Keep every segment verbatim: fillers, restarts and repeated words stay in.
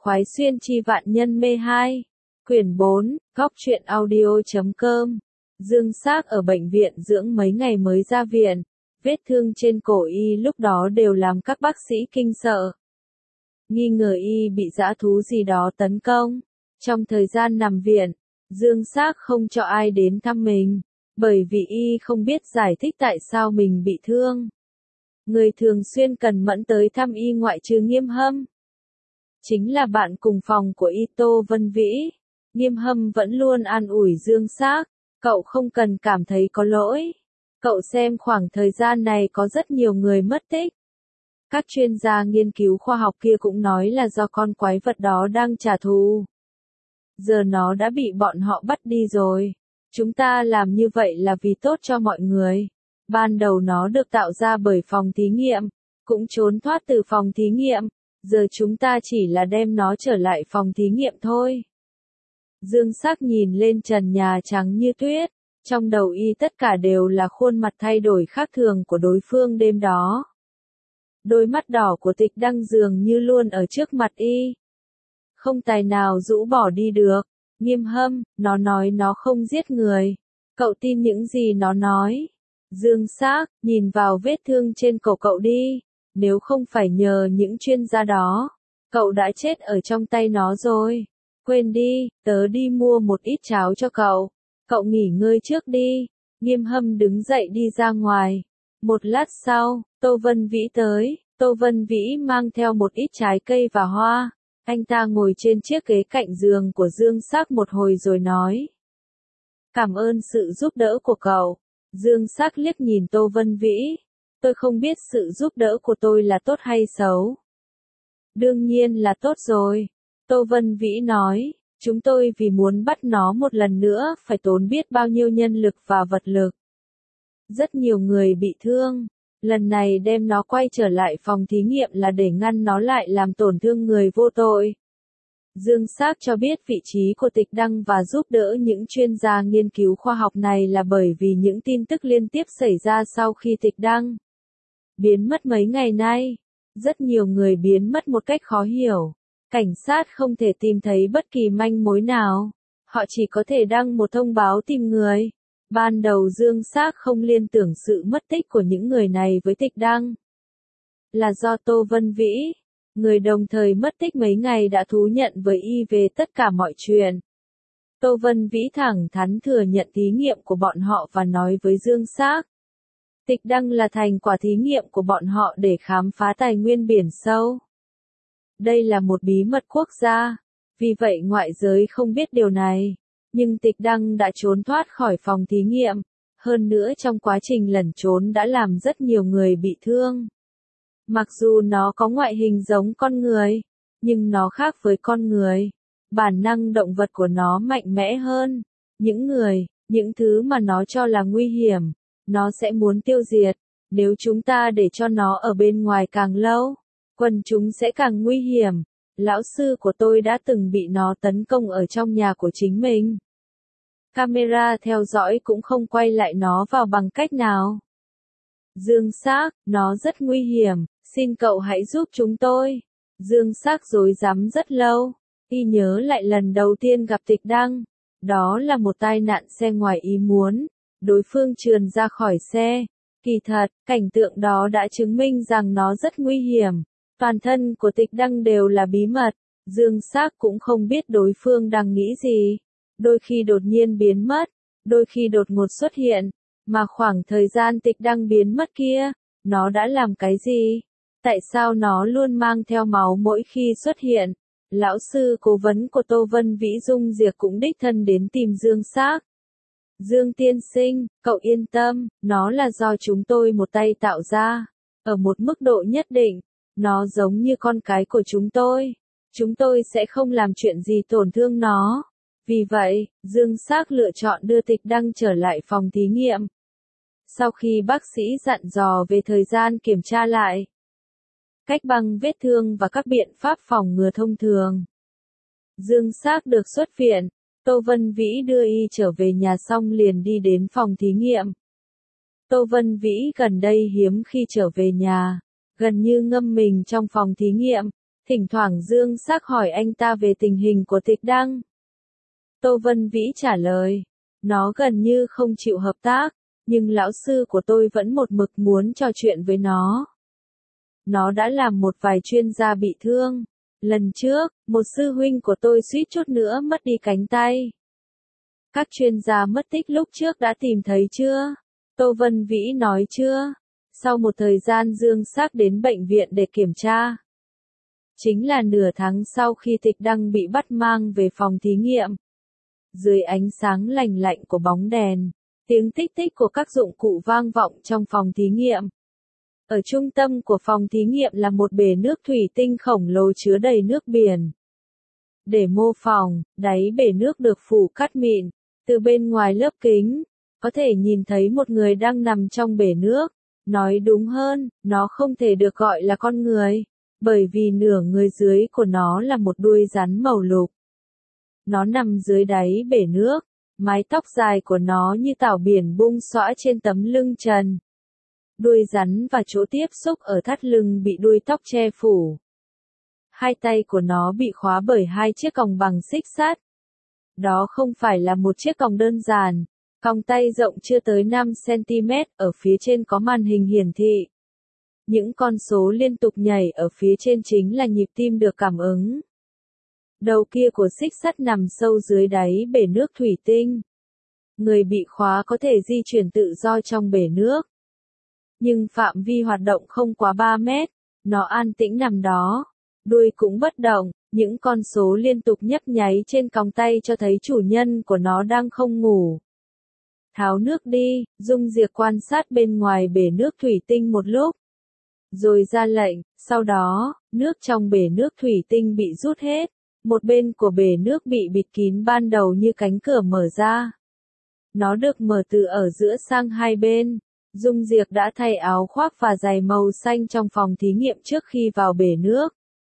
khoái xuyên chi vạn nhân mê hai. Quyển bốn, góc truyện audio chấm com. Dương Xác ở bệnh viện dưỡng mấy ngày mới ra viện. Vết thương trên cổ y lúc đó đều làm các bác sĩ kinh sợ. Nghi ngờ y bị dã thú gì đó tấn công. Trong thời gian nằm viện, Dương Xác không cho ai đến thăm mình, bởi vì y không biết giải thích tại sao mình bị thương. Người thường xuyên cần mẫn tới thăm y ngoại trừ Nghiêm Hâm. Chính là bạn cùng phòng của y Tô Vân Vĩ. Nghiêm Hâm vẫn luôn an ủi Dương Xác, cậu không cần cảm thấy có lỗi. Cậu xem khoảng thời gian này có rất nhiều người mất tích. Các chuyên gia nghiên cứu khoa học kia cũng nói là do con quái vật đó đang trả thù. Giờ nó đã bị bọn họ bắt đi rồi. Chúng ta làm như vậy là vì tốt cho mọi người. Ban đầu nó được tạo ra bởi phòng thí nghiệm, cũng trốn thoát từ phòng thí nghiệm. Giờ chúng ta chỉ là đem nó trở lại phòng thí nghiệm thôi. Dương Xác nhìn lên trần nhà trắng như tuyết. Trong đầu y tất cả đều là khuôn mặt thay đổi khác thường của đối phương đêm đó. Đôi mắt đỏ của Tịch Đăng dường như luôn ở trước mặt y. Không tài nào rũ bỏ đi được. Nghiêm Hâm, nó nói nó không giết người. Cậu tin những gì nó nói. Dương Xác, nhìn vào vết thương trên cổ cậu đi. Nếu không phải nhờ những chuyên gia đó, cậu đã chết ở trong tay nó rồi. Quên đi, tớ đi mua một ít cháo cho cậu. Cậu nghỉ ngơi trước đi. Nghiêm Hâm đứng dậy đi ra ngoài. Một lát sau, Tô Vân Vĩ tới. Tô Vân Vĩ mang theo một ít trái cây và hoa. Anh ta ngồi trên chiếc ghế cạnh giường của Dương Xác một hồi rồi nói. Cảm ơn sự giúp đỡ của cậu. Dương Xác liếc nhìn Tô Vân Vĩ. Tôi không biết sự giúp đỡ của tôi là tốt hay xấu. Đương nhiên là tốt rồi. Tô Vân Vĩ nói. Chúng tôi vì muốn bắt nó một lần nữa phải tốn biết bao nhiêu nhân lực và vật lực. Rất nhiều người bị thương. Lần này đem nó quay trở lại phòng thí nghiệm là để ngăn nó lại làm tổn thương người vô tội. Dương Xác cho biết vị trí của Tịch Đăng và giúp đỡ những chuyên gia nghiên cứu khoa học này là bởi vì những tin tức liên tiếp xảy ra sau khi Tịch Đăng biến mất mấy ngày nay. Rất nhiều người biến mất một cách khó hiểu. Cảnh sát không thể tìm thấy bất kỳ manh mối nào. Họ chỉ có thể đăng một thông báo tìm người. Ban đầu Dương Xác không liên tưởng sự mất tích của những người này với Tịch Đăng. Là do Tô Vân Vĩ, người đồng thời mất tích mấy ngày đã thú nhận với y về tất cả mọi chuyện. Tô Vân Vĩ thẳng thắn thừa nhận thí nghiệm của bọn họ và nói với Dương Xác. Tịch Đăng là thành quả thí nghiệm của bọn họ để khám phá tài nguyên biển sâu. Đây là một bí mật quốc gia, vì vậy ngoại giới không biết điều này. Nhưng Tịch Đăng đã trốn thoát khỏi phòng thí nghiệm. Hơn nữa trong quá trình lẩn trốn đã làm rất nhiều người bị thương. Mặc dù nó có ngoại hình giống con người, nhưng nó khác với con người. Bản năng động vật của nó mạnh mẽ hơn. Những người, những thứ mà nó cho là nguy hiểm, nó sẽ muốn tiêu diệt. Nếu chúng ta để cho nó ở bên ngoài càng lâu, quần chúng sẽ càng nguy hiểm. Lão sư của tôi đã từng bị nó tấn công ở trong nhà của chính mình. Camera theo dõi cũng không quay lại nó vào bằng cách nào. Dương Xác, nó rất nguy hiểm, xin cậu hãy giúp chúng tôi. Dương Xác rối rắm rất lâu. Y nhớ lại lần đầu tiên gặp Tịch Đăng. Đó là một tai nạn xe ngoài ý muốn. Đối phương trườn ra khỏi xe. Kỳ thật, cảnh tượng đó đã chứng minh rằng nó rất nguy hiểm. Toàn thân của Tịch Đăng đều là bí mật. Dương Xác cũng không biết đối phương đang nghĩ gì. Đôi khi đột nhiên biến mất, đôi khi đột ngột xuất hiện. Mà khoảng thời gian Tịch Đăng biến mất kia, nó đã làm cái gì? Tại sao nó luôn mang theo máu mỗi khi xuất hiện? Lão sư cố vấn của Tô Vân Vĩ Dung Diệc cũng đích thân đến tìm Dương Xác. Dương tiên sinh, cậu yên tâm, nó là do chúng tôi một tay tạo ra. Ở một mức độ nhất định, nó giống như con cái của chúng tôi. Chúng tôi sẽ không làm chuyện gì tổn thương nó. Vì vậy, Dương Xác lựa chọn đưa Tịch Đăng trở lại phòng thí nghiệm. Sau khi bác sĩ dặn dò về thời gian kiểm tra lại, cách băng vết thương và các biện pháp phòng ngừa thông thường, Dương Xác được xuất viện. Tô Vân Vĩ đưa y trở về nhà xong liền đi đến phòng thí nghiệm. Tô Vân Vĩ gần đây hiếm khi trở về nhà, gần như ngâm mình trong phòng thí nghiệm. Thỉnh thoảng Dương Sắc hỏi anh ta về tình hình của Tịch Đăng. Tô Vân Vĩ trả lời, nó gần như không chịu hợp tác, nhưng lão sư của tôi vẫn một mực muốn trò chuyện với nó. Nó đã làm một vài chuyên gia bị thương. Lần trước, một sư huynh của tôi suýt chút nữa mất đi cánh tay. Các chuyên gia mất tích lúc trước đã tìm thấy chưa? Tô Vân Vĩ nói chưa. Sau một thời gian Dương Sắc đến bệnh viện để kiểm tra. Chính là nửa tháng sau khi Tịch Đăng bị bắt mang về phòng thí nghiệm. Dưới ánh sáng lành lạnh của bóng đèn, tiếng tích tích của các dụng cụ vang vọng trong phòng thí nghiệm. Ở trung tâm của phòng thí nghiệm là một bể nước thủy tinh khổng lồ chứa đầy nước biển. Để mô phỏng, đáy bể nước được phủ cát mịn, từ bên ngoài lớp kính, có thể nhìn thấy một người đang nằm trong bể nước. Nói đúng hơn, nó không thể được gọi là con người, bởi vì nửa người dưới của nó là một đuôi rắn màu lục. Nó nằm dưới đáy bể nước, mái tóc dài của nó như tảo biển bung xõa trên tấm lưng trần. Đuôi rắn và chỗ tiếp xúc ở thắt lưng bị đuôi tóc che phủ. Hai tay của nó bị khóa bởi hai chiếc còng bằng xích sắt. Đó không phải là một chiếc còng đơn giản. Còng tay rộng chưa tới năm xăng-ti-mét, ở phía trên có màn hình hiển thị. Những con số liên tục nhảy ở phía trên chính là nhịp tim được cảm ứng. Đầu kia của xích sắt nằm sâu dưới đáy bể nước thủy tinh. Người bị khóa có thể di chuyển tự do trong bể nước. Nhưng phạm vi hoạt động không quá ba mét, nó an tĩnh nằm đó. Đuôi cũng bất động, những con số liên tục nhấp nháy trên còng tay cho thấy chủ nhân của nó đang không ngủ. Tháo nước đi, Dung Diệp quan sát bên ngoài bể nước thủy tinh một lúc. Rồi ra lệnh, sau đó, nước trong bể nước thủy tinh bị rút hết. Một bên của bể nước bị bịt kín ban đầu như cánh cửa mở ra. Nó được mở từ ở giữa sang hai bên. Dung Diệp đã thay áo khoác và giày màu xanh trong phòng thí nghiệm trước khi vào bể nước.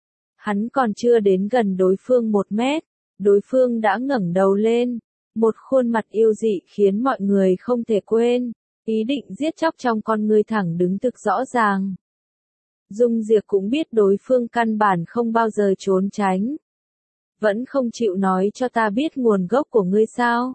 Hắn còn chưa đến gần đối phương một mét. Đối phương đã ngẩng đầu lên. Một khuôn mặt yêu dị khiến mọi người không thể quên. Ý định giết chóc trong con người thẳng đứng thực rõ ràng. Dung Diệp cũng biết đối phương căn bản không bao giờ trốn tránh. Vẫn không chịu nói cho ta biết nguồn gốc của ngươi sao?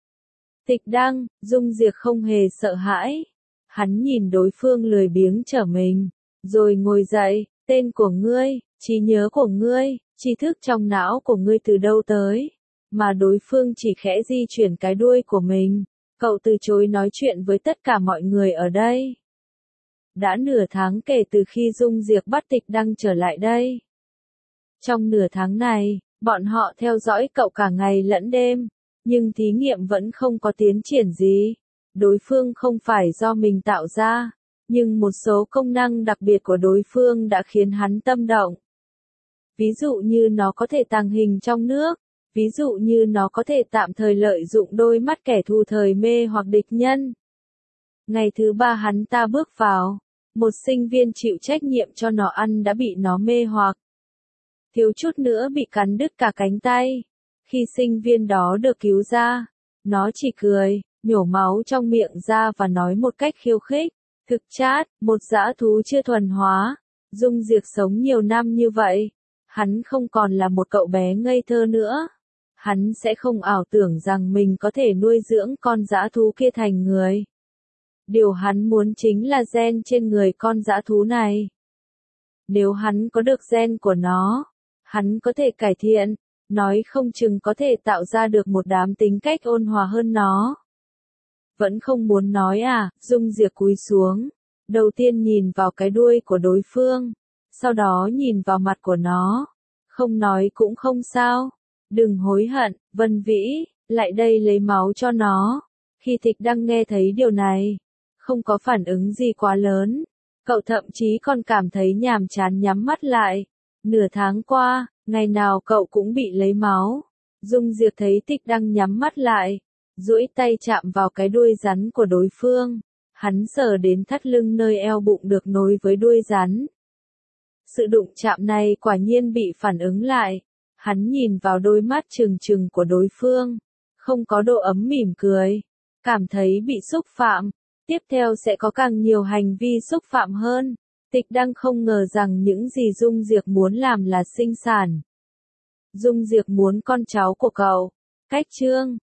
Tịch Đăng, Dung Diệp không hề sợ hãi. Hắn nhìn đối phương lười biếng trở mình, rồi ngồi dậy, tên của ngươi, trí nhớ của ngươi, tri thức trong não của ngươi từ đâu tới? Mà đối phương chỉ khẽ di chuyển cái đuôi của mình. Cậu từ chối nói chuyện với tất cả mọi người ở đây. Đã nửa tháng kể từ khi Dung Diệp bắt Tịch Đăng trở lại đây. Trong nửa tháng này, bọn họ theo dõi cậu cả ngày lẫn đêm, nhưng thí nghiệm vẫn không có tiến triển gì. Đối phương không phải do mình tạo ra, nhưng một số công năng đặc biệt của đối phương đã khiến hắn tâm động. Ví dụ như nó có thể tàng hình trong nước, ví dụ như nó có thể tạm thời lợi dụng đôi mắt kẻ thù thời mê hoặc địch nhân. Ngày thứ ba hắn ta bước vào, một sinh viên chịu trách nhiệm cho nó ăn đã bị nó mê hoặc. Thiếu chút nữa bị cắn đứt cả cánh tay. Khi sinh viên đó được cứu ra, nó chỉ cười, nhổ máu trong miệng ra và nói một cách khiêu khích. Thực chát, một dã thú chưa thuần hóa. Dung Diệp sống nhiều năm như vậy. Hắn không còn là một cậu bé ngây thơ nữa. Hắn sẽ không ảo tưởng rằng mình có thể nuôi dưỡng con dã thú kia thành người. Điều hắn muốn chính là gen trên người con dã thú này. Nếu hắn có được gen của nó, hắn có thể cải thiện, nói không chừng có thể tạo ra được một đám tính cách ôn hòa hơn nó. Vẫn không muốn nói à, Dung Diệp cúi xuống. Đầu tiên nhìn vào cái đuôi của đối phương, sau đó nhìn vào mặt của nó. Không nói cũng không sao. Đừng hối hận, Vân Vĩ, lại đây lấy máu cho nó. Khi Tịch Đăng nghe thấy điều này, không có phản ứng gì quá lớn. Cậu thậm chí còn cảm thấy nhàm chán nhắm mắt lại. Nửa tháng qua, ngày nào cậu cũng bị lấy máu. Dung Diệp thấy Tịch Đăng nhắm mắt lại, duỗi tay chạm vào cái đuôi rắn của đối phương. Hắn sờ đến thắt lưng nơi eo bụng được nối với đuôi rắn. Sự đụng chạm này quả nhiên bị phản ứng lại. Hắn nhìn vào đôi mắt trừng trừng của đối phương, không có độ ấm mỉm cười, cảm thấy bị xúc phạm. Tiếp theo sẽ có càng nhiều hành vi xúc phạm hơn. Tịch Đăng không ngờ rằng những gì Dung Diệp muốn làm là sinh sản. Dung Diệp muốn con cháu của cậu. Cách chương